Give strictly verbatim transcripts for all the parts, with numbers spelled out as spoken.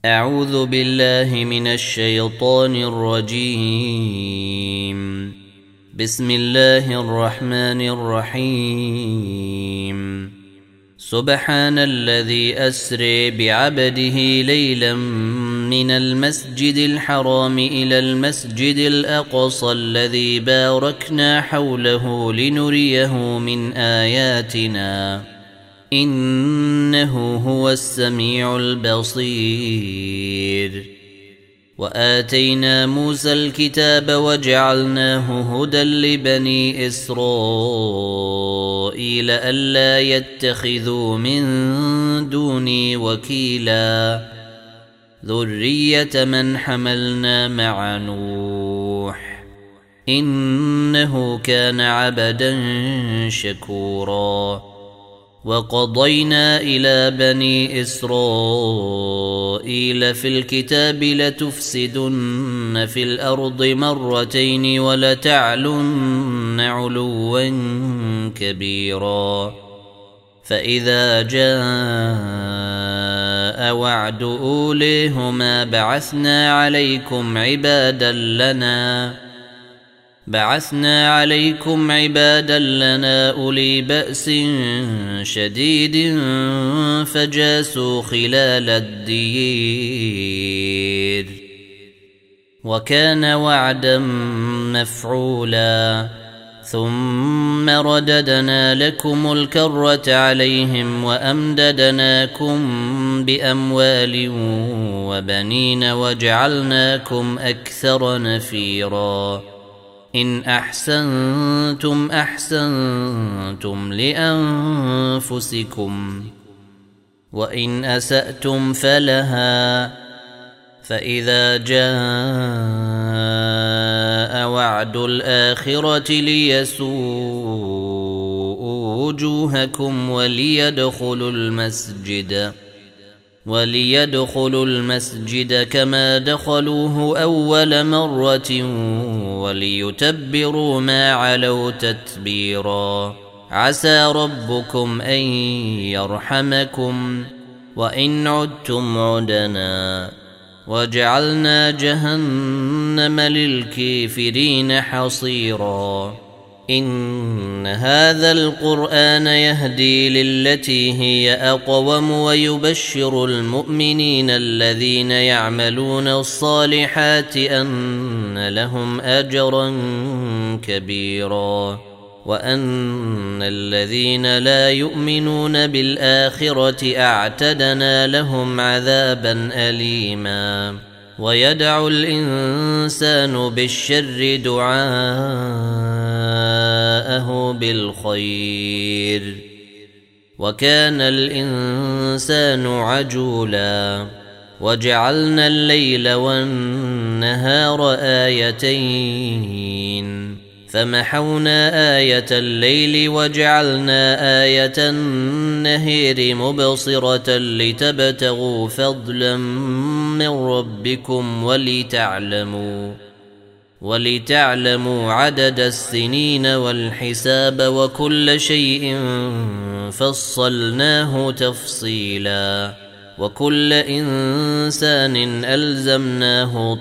أعوذ بالله من الشيطان الرجيم. بسم الله الرحمن الرحيم. سبحان الذي أسري بعبده ليلا من المسجد الحرام إلى المسجد الأقصى الذي باركنا حوله لنريه من آياتنا إنه هو السميع البصير. وآتينا موسى الكتاب وجعلناه هدى لبني إسرائيل ألا يتخذوا من دوني وكيلا ذرية من حملنا مع نوح إنه كان عبدا شكورا. وقضينا إلى بني إسرائيل في الكتاب لتفسدن في الأرض مرتين ولتعلن علوا كبيرا. فإذا جاء وعد أوليهما بعثنا عليكم عبادا لنا بعثنا عليكم عبادا لنا أولي بأس شديد فجاسوا خلال الدير وكان وعدا مفعولا. ثم رددنا لكم الكرة عليهم وأمددناكم بأموال وبنين وجعلناكم أكثر نفيرا. إن أحسنتم أحسنتم لأنفسكم وإن أسأتم فلها. فإذا جاء وعد الآخرة ليسوءوا وجوهكم وليدخلوا المسجد وليدخلوا المسجد كما دخلوه أول مرة وليتبروا ما علوا تتبيرا. عسى ربكم أن يرحمكم وإن عدتم عدنا وجعلنا جهنم للكافرين حصيرا. إن هذا القرآن يهدي للتي هي أقوم ويبشر المؤمنين الذين يعملون الصالحات أن لهم أجرا كبيرا وأن الذين لا يؤمنون بالآخرة أعتدنا لهم عذابا أليما. ويدعو الإنسان بالشر دعاءه بالخير وكان الإنسان عجولا. وجعلنا الليل والنهار آيتين فمحونا آية الليل وجعلنا آية النهار مبصرة لتبتغوا فضلا من ربكم ولتعلموا ولتعلموا عدد السنين والحساب وكل شيء فصلناه تفصيلا. وكل إنسان ألزمناه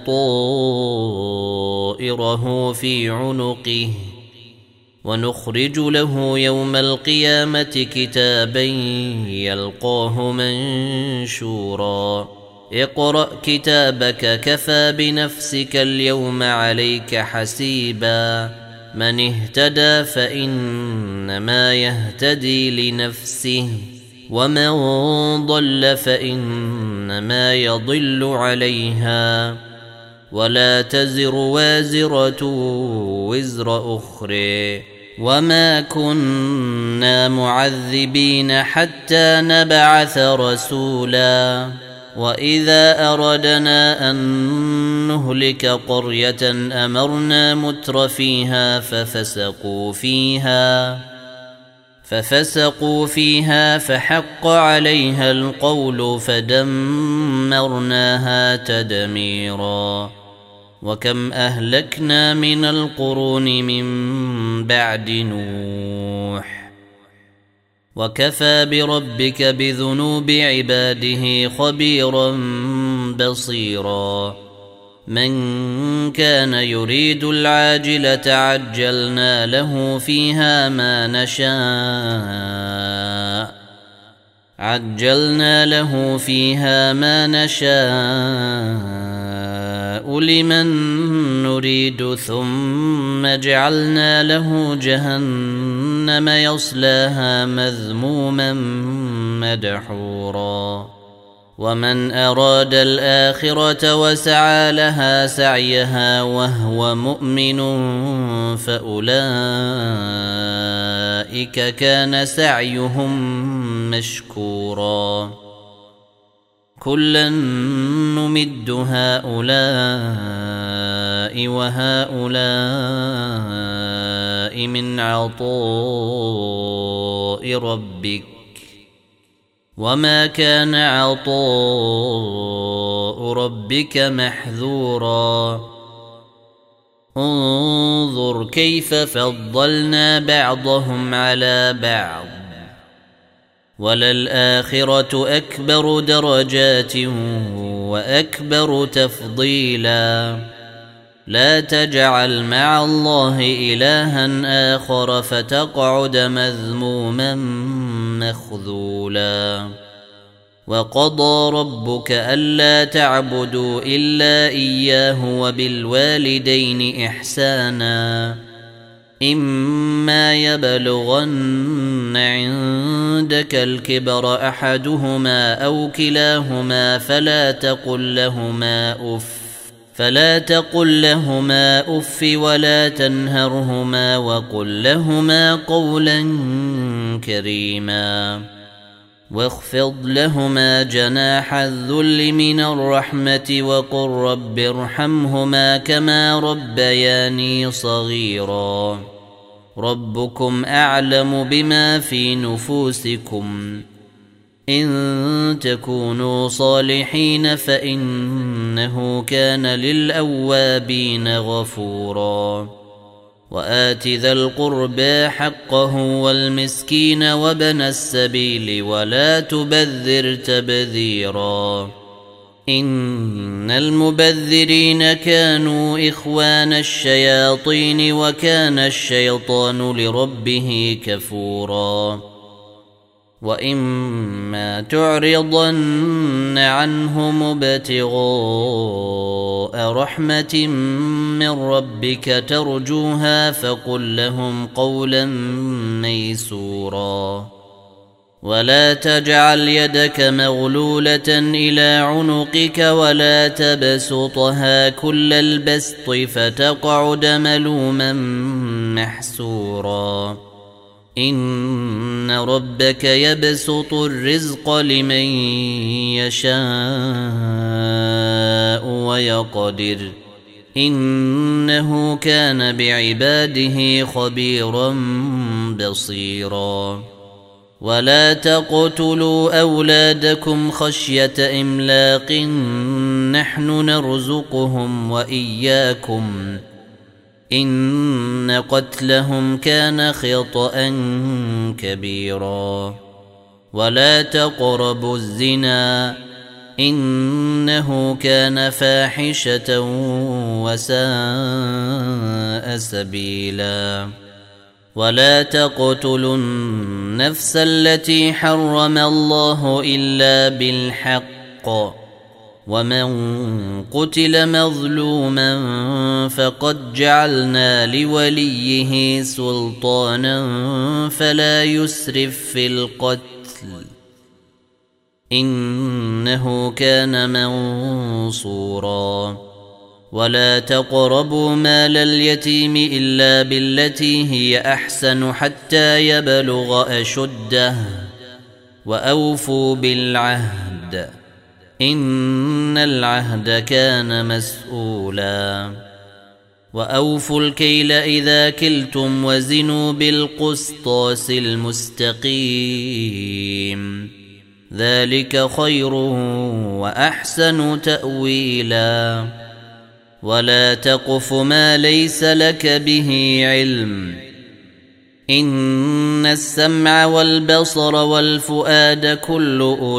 طائره في عنقه ونخرج له يوم القيامة كتابا يلقاه منشورا. اقرأ كتابك كفى بنفسك اليوم عليك حسيبا. من اهتدى فإنما يهتدي لنفسه ومن ضل فإنما يضل عليها ولا تزر وازرة وزر أخرى. وما كنا معذبين حتى نبعث رسولا. وإذا أردنا أن نهلك قرية أمرنا متر فيها ففسقوا فيها ففسقوا فيها فحق عليها القول فدمرناها تدميرا. وكم أهلكنا من القرون من بعد نوح وكفى بربك بذنوب عباده خبيرا بصيرا من كان يريد العاجلة عجلنا له فيها ما نشاء عجلنا له فيها ما نشاء لمن نريد ثم جعلنا له جهنم يصلاها مذموما مدحورا ومن أراد الآخرة وسعى لها سعيها وهو مؤمن فأولئك كان سعيهم مشكورا كلا نمد هؤلاء وهؤلاء من عطاء ربك وما كان عطاء ربك محذورا انظر كيف فضلنا بعضهم على بعض وللآخرة أكبر درجات وأكبر تفضيلا لا تجعل مع الله إلها آخر فتقعد مذموما مخذولا وقضى ربك ألا تعبدوا إلا إياه وبالوالدين إحسانا إما يبلغن عندك الكبر أحدهما أو كلاهما فلا تقل لهما أف فلا تقل لهما أف ولا تنهرهما وقل لهما قولا كريما واخفض لهما جناح الذل من الرحمة وقل رب ارحمهما كما ربياني صغيرا ربكم أعلم بما في نفوسكم إن تكونوا صالحين فإنه كان للأوابين غفورا وآت ذا القربى حقه والمسكين وابن السبيل ولا تبذر تبذيرا إن المبذرين كانوا إخوان الشياطين وكان الشيطان لربه كفورا وإما تعرضن عنهم ابتغاء رحمة من ربك ترجوها فقل لهم قولا ميسورا ولا تجعل يدك مغلولة إلى عنقك ولا تبسطها كل البسط فتقعد ملوما محسورا إن ربك يبسط الرزق لمن يشاء ويقدر إنه كان بعباده خبيرا بصيرا ولا تقتلوا أولادكم خشية إملاق نحن نرزقهم وإياكم إن قتلهم كان خطأ كبيرا ولا تقربوا الزنا إنه كان فاحشة وساء سبيلا ولا تقتلوا النفس التي حرم الله إلا بالحق ومن قتل مظلوما فقد جعلنا لوليه سلطانا فلا يسرف في القتل إنه كان منصورا ولا تقربوا مال اليتيم إلا بالتي هي أحسن حتى يبلغ أشده وأوفوا بالعهد إن العهد كان مسؤولا وأوفوا الكيل إذا كلتم وزنوا بالقسطاس المستقيم ذلك خير وأحسن تأويلا ولا تقف ما ليس لك به علم إن السمع والبصر والفؤاد كل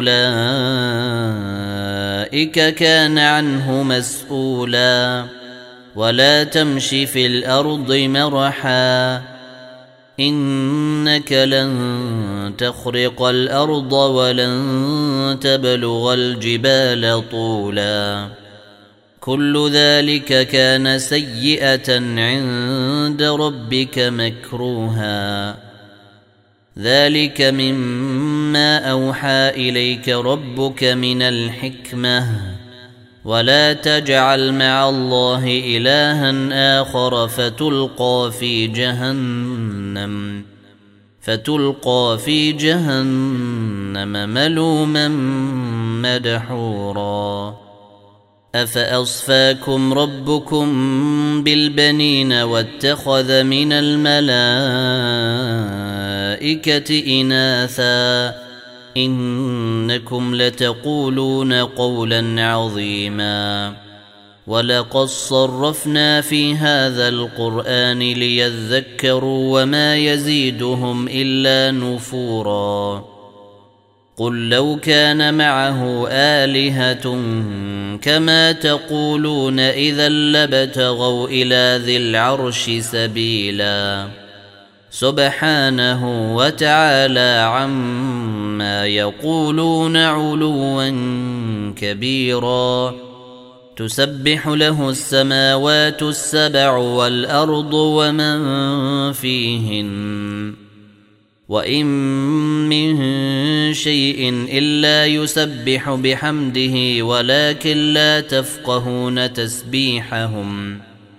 أولئك كان عنه مسؤولا ولا تمش في الأرض مرحا إنك لن تخرق الأرض ولن تبلغ الجبال طولا كل ذلك كان سيئة عند ربك مكروها ذلك مما أوحى إليك ربك من الحكمة ولا تجعل مع الله إلها آخر فتلقى في جهنم فتلقى في جهنم ملوما مدحورا أفأصفاكم ربكم بالبنين واتخذ من الملائكة إناثا إنكم لتقولون قولا عظيما ولقد صرفنا في هذا القرآن ليذكروا وما يزيدهم إلا نفورا قل لو كان معه آلهة كما تقولون إذا لابتغوا إلى ذي العرش سبيلا سبحانه وتعالى عما يقولون علوا كبيرا تسبح له السماوات السبع والأرض ومن فيهن وإن من شيء إلا يسبح بحمده ولكن لا تفقهون تسبيحهم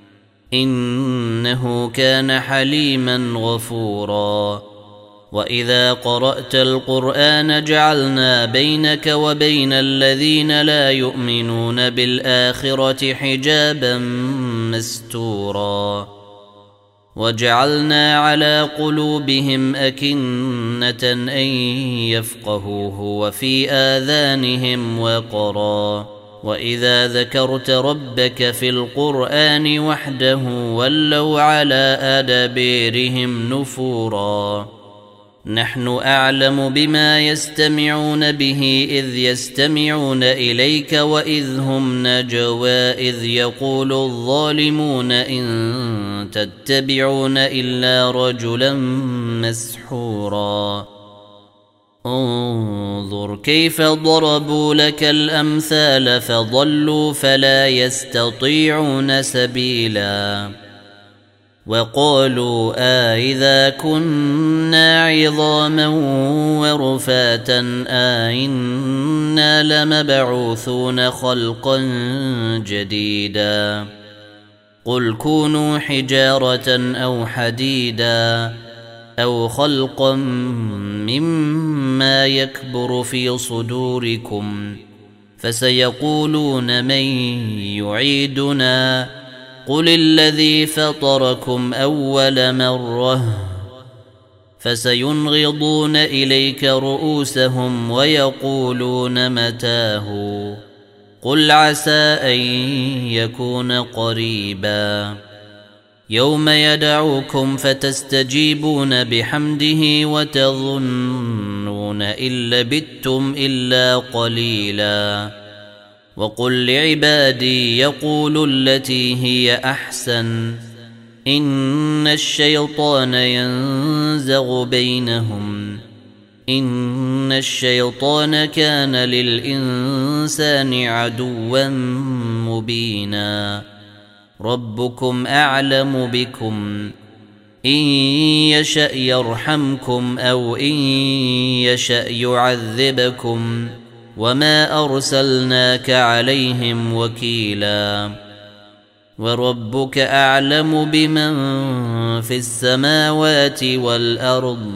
إنه كان حليما غفورا وإذا قرأت القرآن جعلنا بينك وبين الذين لا يؤمنون بالآخرة حجابا مستورا وجعلنا على قلوبهم أكنة أن يفقهوه وفي آذانهم وقرا وإذا ذكرت ربك في القرآن وحده ولوا على أدبيرهم نفورا نحن أعلم بما يستمعون به إذ يستمعون إليك وإذ هم نجوى إذ يقول الظالمون إن تتبعون إلا رجلا مسحورا انظر كيف ضربوا لك الأمثال فضلوا فلا يستطيعون سبيلا وقالوا آئذا كنا عظاما ورفاتا آئنا لمبعوثون خلقا جديدا قل كونوا حجارة أو حديدا أو خلقا مما يكبر في صدوركم فسيقولون من يعيدنا قل الذي فطركم أول مرة فسينغضون إليك رؤوسهم ويقولون متاه قل عسى أن يكون قريبا يوم يدعوكم فتستجيبون بحمده وتظنون إن لبثتم إلا قليلا وقل لعبادي يقولوا التي هي أحسن إن الشيطان ينزغ بينهم إن الشيطان كان للإنسان عدوا مبينا ربكم أعلم بكم إن يشأ يرحمكم أو إن يشأ يعذبكم وما أرسلناك عليهم وكيلا وربك أعلم بمن في السماوات والأرض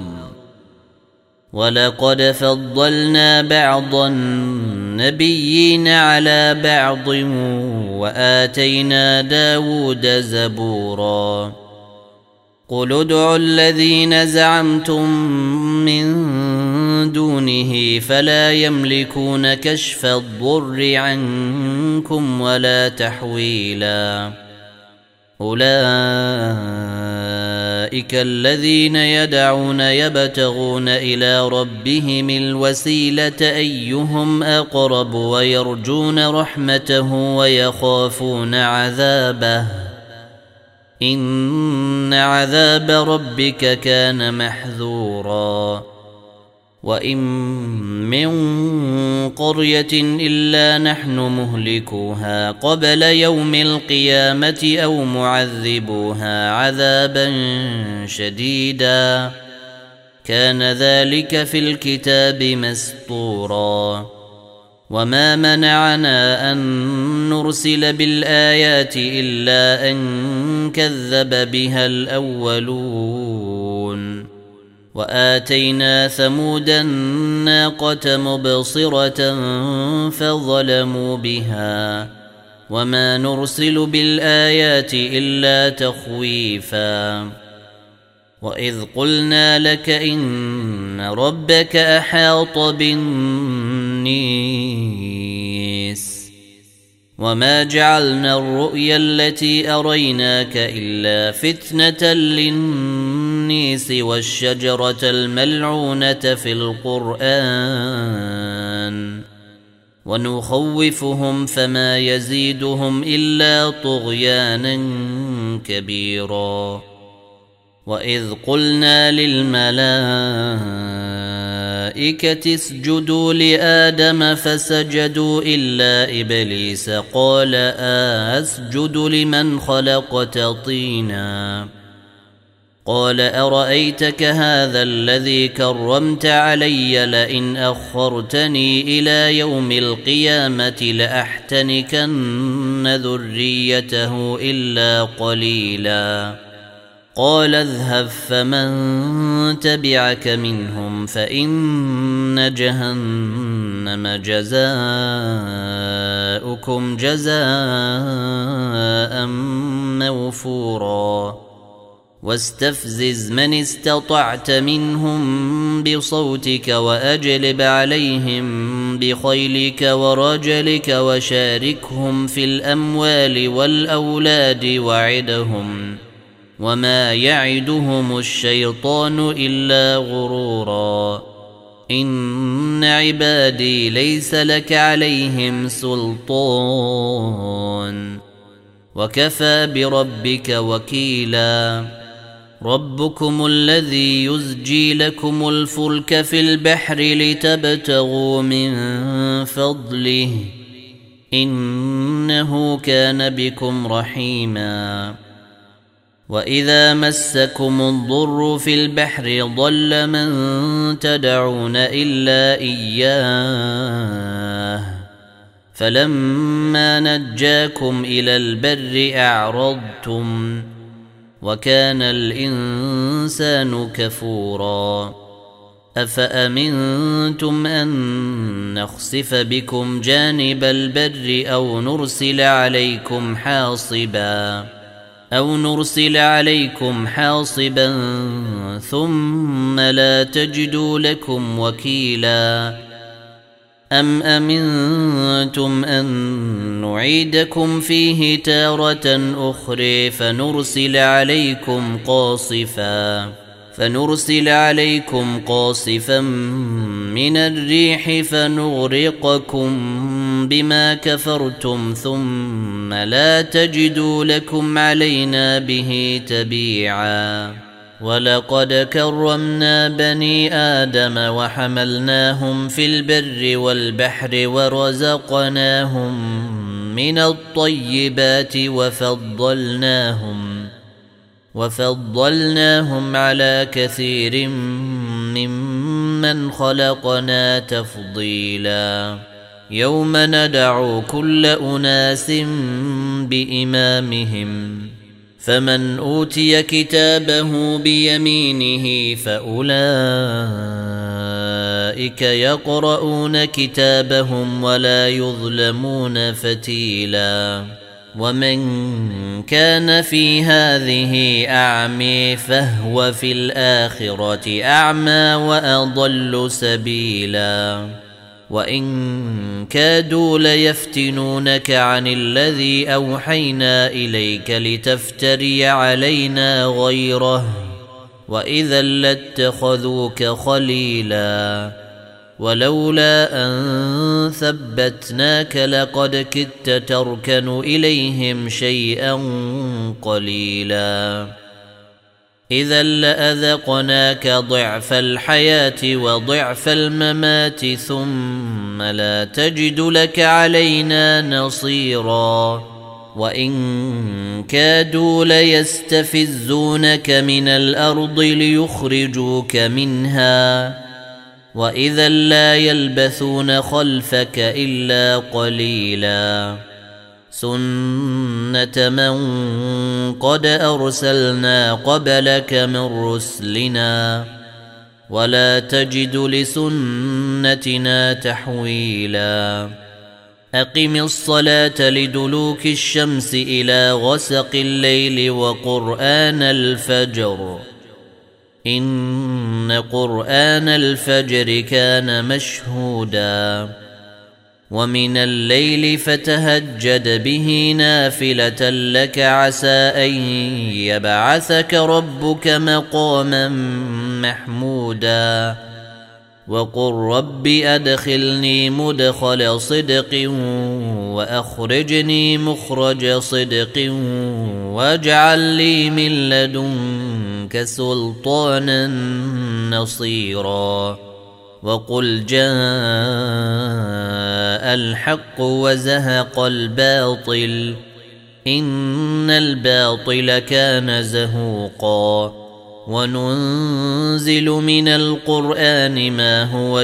ولقد فضلنا بعض النبيين على بعض وآتينا داود زبورا قل ادعوا الذين زعمتم من دونه فلا يملكون كشف الضر عنكم ولا تحويلا أولئك الذين يدعون يبتغون إلى ربهم الوسيلة أيهم أقرب ويرجون رحمته ويخافون عذابه إن عذاب ربك كان محذورا وإن من قرية إلا نحن مهلكوها قبل يوم القيامة أو معذبوها عذابا شديدا كان ذلك في الكتاب مسطورا وما منعنا أن نرسل بالآيات إلا أن كذب بها الأولون وآتينا ثمود الناقة مبصرة فظلموا بها وما نرسل بالآيات إلا تخويفا وإذ قلنا لك إن ربك أحاط بالنيس وما جعلنا الرؤيا التي أريناك إلا فتنة للنيس والشجرة الملعونة في القرآن ونخوفهم فما يزيدهم إلا طغيانا كبيرا وإذ قلنا للملائكة اسجدوا لآدم فسجدوا إلا إبليس قال أسجد لمن خلقت طينا قال أرأيتك هذا الذي كرمت علي لئن أخرتني إلى يوم القيامة لأحتنكن ذريته إلا قليلا قال اذهب فمن تبعك منهم فإن جهنم جزاؤكم جزاء موفورا واستفزز من استطعت منهم بصوتك وأجلب عليهم بخيلك ورجلك وشاركهم في الأموال والأولاد وعدهم وما يعدهم الشيطان إلا غرورا إن عبادي ليس لك عليهم سلطان وكفى بربك وكيلا ربكم الذي يزجي لكم الفلك في البحر لتبتغوا من فضله إنه كان بكم رحيما وإذا مسكم الضر في البحر ضل من تدعون إلا إياه فلما نجاكم إلى البر أعرضتم وكان الإنسان كفورا أفأمنتم أن نخسف بكم جانب البر أو نرسل عليكم حاصبا أو نرسل عليكم حاصبا ثم لا تجدوا لكم وكيلا أم أمنتم أن نعيدكم فيه تارة أخرى فنرسل عليكم قاصفا فنرسل عليكم قاصفا من الريح فنغرقكم بما كفرتم ثم لا تجدوا لكم علينا به تبيعا ولقد كرمنا بني آدم وحملناهم في البر والبحر ورزقناهم من الطيبات وفضلناهم وفضلناهم على كثير ممن خلقنا تفضيلا يوم ندعو كل أناس بإمامهم فمن أوتي كتابه بيمينه فأولئك يقرؤون كتابهم ولا يظلمون فتيلا ومن كان في هذه أعمي فهو في الآخرة أعمى وأضل سبيلا وإن كادوا ليفتنونك عن الذي أوحينا إليك لتفتري علينا غيره وإذا لاتخذوك خليلا ولولا أن ثبتناك لقد كدت تركن إليهم شيئا قليلا إذا لأذقناك ضعف الحياة وضعف الممات ثم لا تجد لك علينا نصيرا وإن كادوا ليستفزونك من الأرض ليخرجوك منها وإذا لا يلبثون خلفك إلا قليلا سنة من قد أرسلنا قبلك من رسلنا ولا تجد لسنتنا تحويلا أقم الصلاة لدلوك الشمس إلى غسق الليل وقرآن الفجر إن قرآن الفجر كان مشهودا ومن الليل فتهجد به نافلة لك عسى أن يبعثك ربك مقاما محمودا وقل رب أدخلني مدخل صدق وأخرجني مخرج صدق واجعل لي من لدنك سلطانا نصيرا وقل جاء الحق وزهق الباطل إن الباطل كان زهوقا وننزل من القرآن ما هو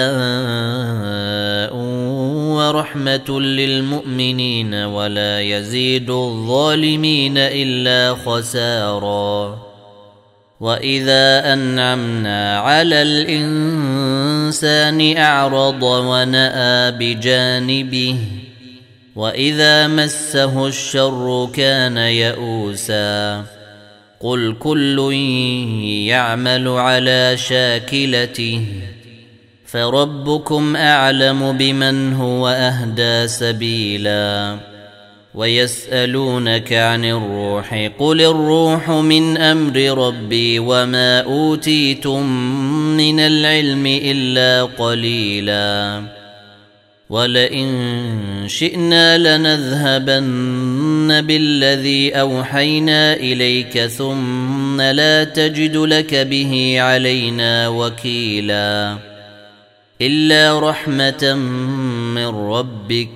شفاء ورحمة للمؤمنين ولا يزيد الظالمين إلا خسارا وإذا أنعمنا على الإنسان أعرض ونأى بجانبه وإذا مسه الشر كان يئوسا قل كل يعمل على شاكلته فربكم أعلم بمن هو أهدى سبيلا ويسألونك عن الروح قل الروح من أمر ربي وما أوتيتم من العلم إلا قليلا ولئن شئنا لنذهبن بالذي أوحينا إليك ثم لا تجد لك به علينا وكيلا إلا رحمة من ربك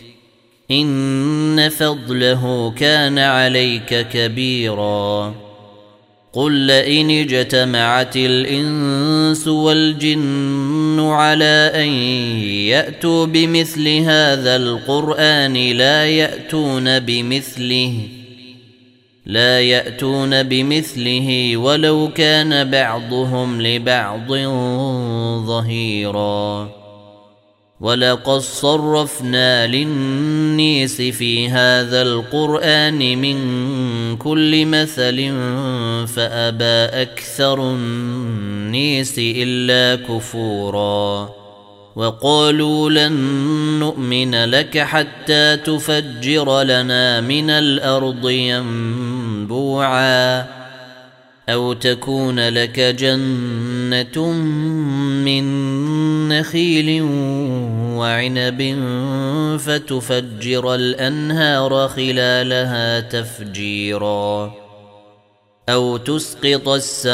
إن فضله كان عليك كبيرا قل لئن اجتمعت الإنس والجن على أن يأتوا بمثل هذا القرآن لا يأتون بمثله لا يأتون بمثله ولو كان بعضهم لبعض ظهيرا ولقد صرفنا للناس في هذا القرآن من كل مثل فأبى أكثر الناس إلا كفورا وقالوا لن نؤمن لك حتى تفجر لنا من الأرض ينبوعا أو تكون لك جنة من نخيل وعنب فتفجر الأنهار خلالها تفجيرا أو تسقط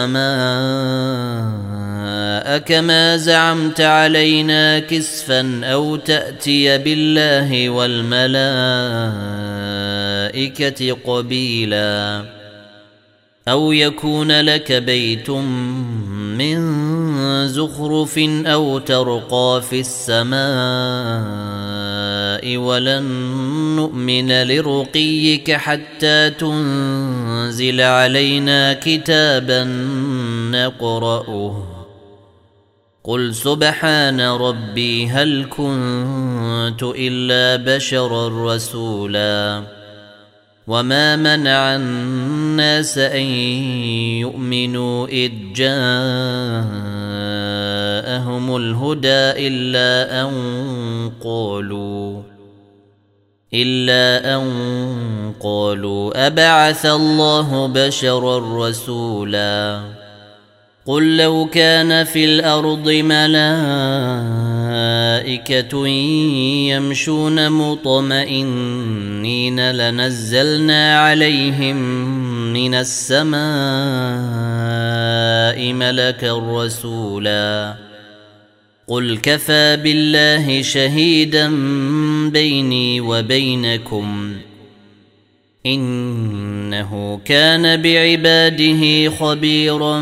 السماء كما زعمت علينا كسفا أو تأتي بالله والملائكة قبيلا أو يكون لك بيت من زخرف أو ترقى في السماء ولن نؤمن لرقيك حتى تنزل علينا كتابا نقرأه قل سبحان ربي هل كنت إلا بشرا رسولا وما منع الناس أن يؤمنوا إذ جاءهم يبلغنهم الهدى إلا أن قالوا إلا أن قالوا أبعث الله بشرا رسولا قل لو كان في الأرض ملائكة يمشون مطمئنين لنزلنا عليهم من السماء ملكا رسولا قل كفى بالله شهيدا بيني وبينكم إنه كان بعباده خبيرا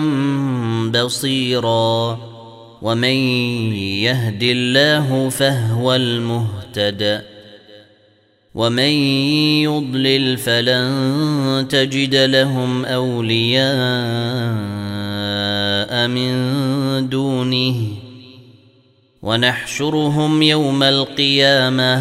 بصيرا ومن يهد الله فهو المهتد ومن يضلل فلن تجد لهم أولياء من دونه ونحشرهم يوم القيامة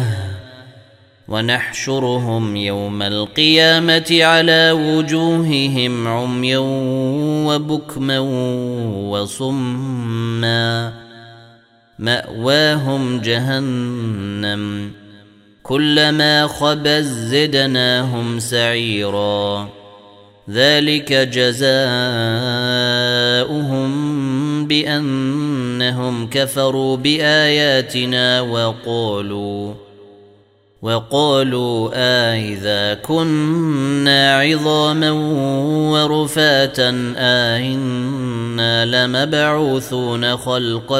ونحشرهم يوم القيامة على وجوههم عميا وبكما وصما مأواهم جهنم كلما خبت زدناهم سعيرا ذلك جزاؤهم بأنهم كفروا بآياتنا وقالوا وقالوا آئذا كنا عظاما ورفاتا آئنا لمبعوثون خلقا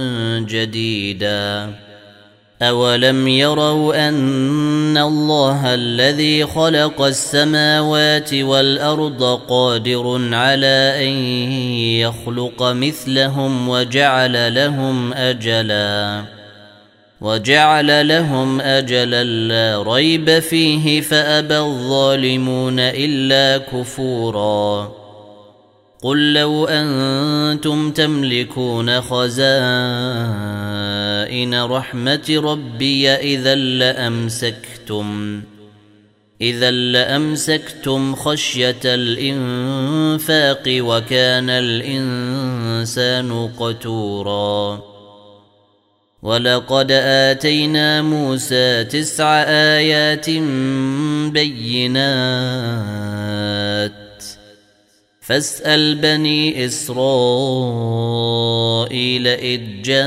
جديدا أولم يروا أن الله الذي خلق السماوات والأرض قادر على أن يخلق مثلهم وجعل لهم أجلا وجعل لهم أجلا لا ريب فيه فأبى الظالمون إلا كفورا قل لو أنتم تملكون خزائن رحمة ربي إذا لأمسكتم إذا لأمسكتم خشية الإنفاق وكان الإنسان قتورا ولقد آتينا موسى تسع آيات بينات فاسأل بني إسرائيل إذ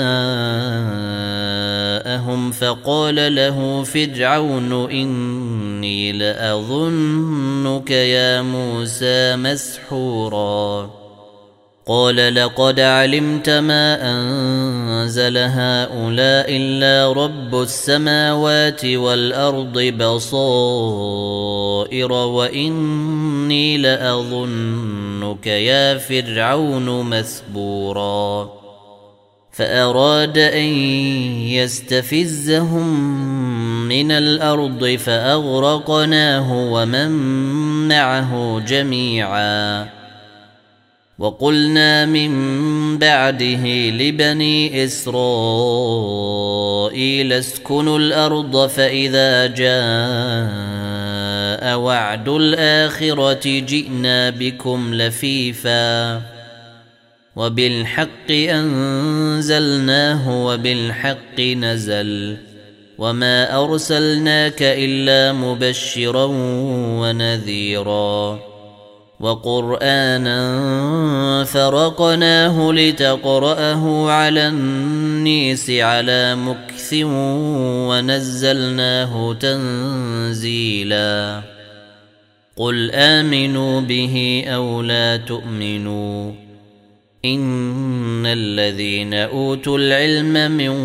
جاءهم فقال له فرعون إني لأظنك يا موسى مسحورا قال لقد علمت ما أنزل هؤلاء إلا رب السماوات والأرض بصائر وإني لأظنك يا فرعون مثبورا فأراد أن يستفزهم من الأرض فأغرقناه ومن معه جميعا وقلنا من بعده لبني إسرائيل اسكنوا الأرض فإذا جاء وعد الآخرة جئنا بكم لفيفا وبالحق أنزلناه وبالحق نزل وما أرسلناك إلا مبشرا ونذيرا وقرآنا فرقناه لتقرأه على الناس على مكث ونزلناه تنزيلا قل آمنوا به أو لا تؤمنوا إن الذين أوتوا العلم من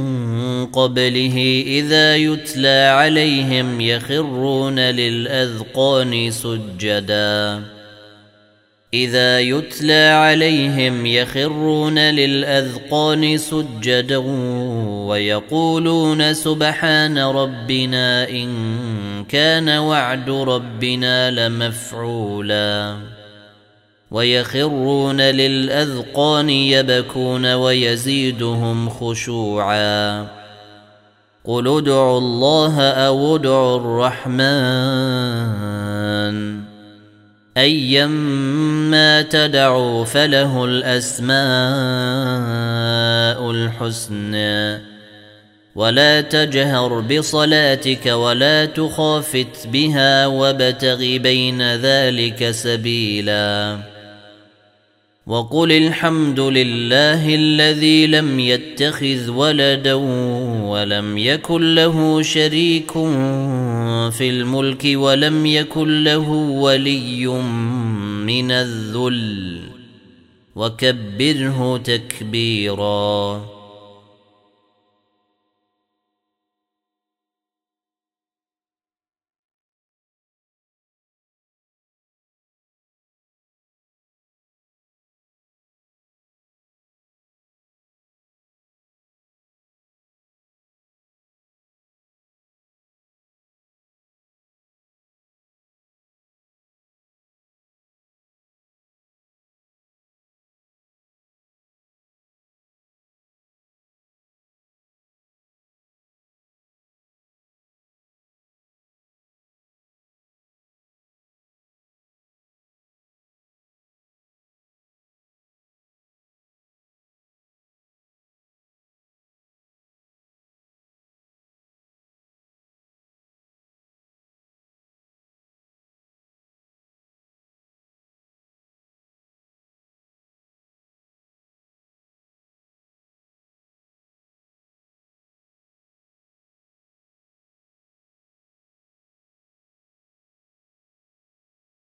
قبله إذا يتلى عليهم يخرون للأذقان سجدا إذا يتلى عليهم يخرون للأذقان سجدا ويقولون سبحان ربنا إن كان وعد ربنا لمفعولا ويخرون للأذقان يبكون ويزيدهم خشوعا قل ادعوا الله أو ادعوا الرحمن أيما تدعوا فله الأسماء الحسنى ولا تجهر بصلاتك ولا تخافت بها وابتغ بين ذلك سبيلا وقل الحمد لله الذي لم يتخذ ولدا ولم يكن له شريك في الملك ولم يكن له ولي من الذل وكبره تكبيرا.